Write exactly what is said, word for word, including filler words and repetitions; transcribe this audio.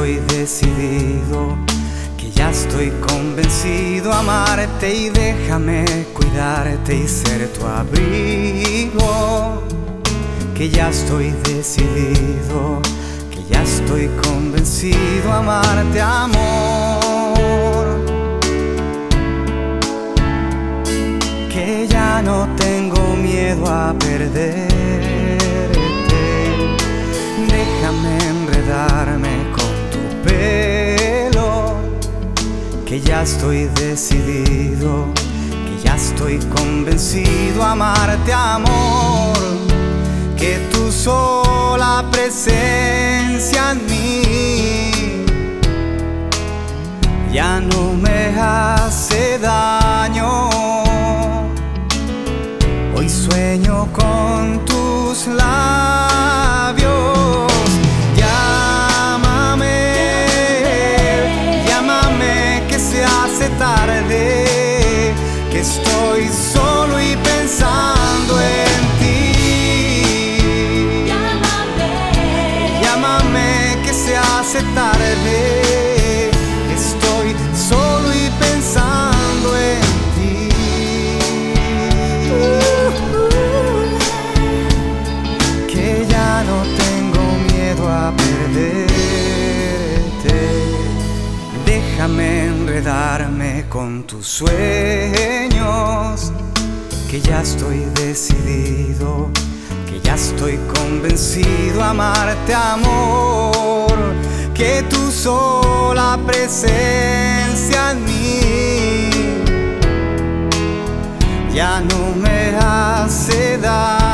estoy decidido, que ya estoy convencido a amarte, y déjame cuidarte y ser tu abrigo. Que ya estoy decidido, que ya estoy convencido a amarte, amor. Que ya no tengo miedo a perderte. Déjame enredarme con tu pelo. Que ya estoy decidido, que ya estoy convencido a amarte, amor. Que tu sola presencia en mí ya no me hace daño. Hoy sueño con tus labios. Llámame, llámame que se hace tarde, que estoy solo y pensando en ti. Llámame, llámame que se hace tarde, estoy solo y pensando en ti. Que ya no tengo miedo a perderte. Déjame enredarme con tus sueños. Que ya estoy decidido, que ya estoy convencido a amarte, amor. Que tu sola presencia en mí ya no me hace daño.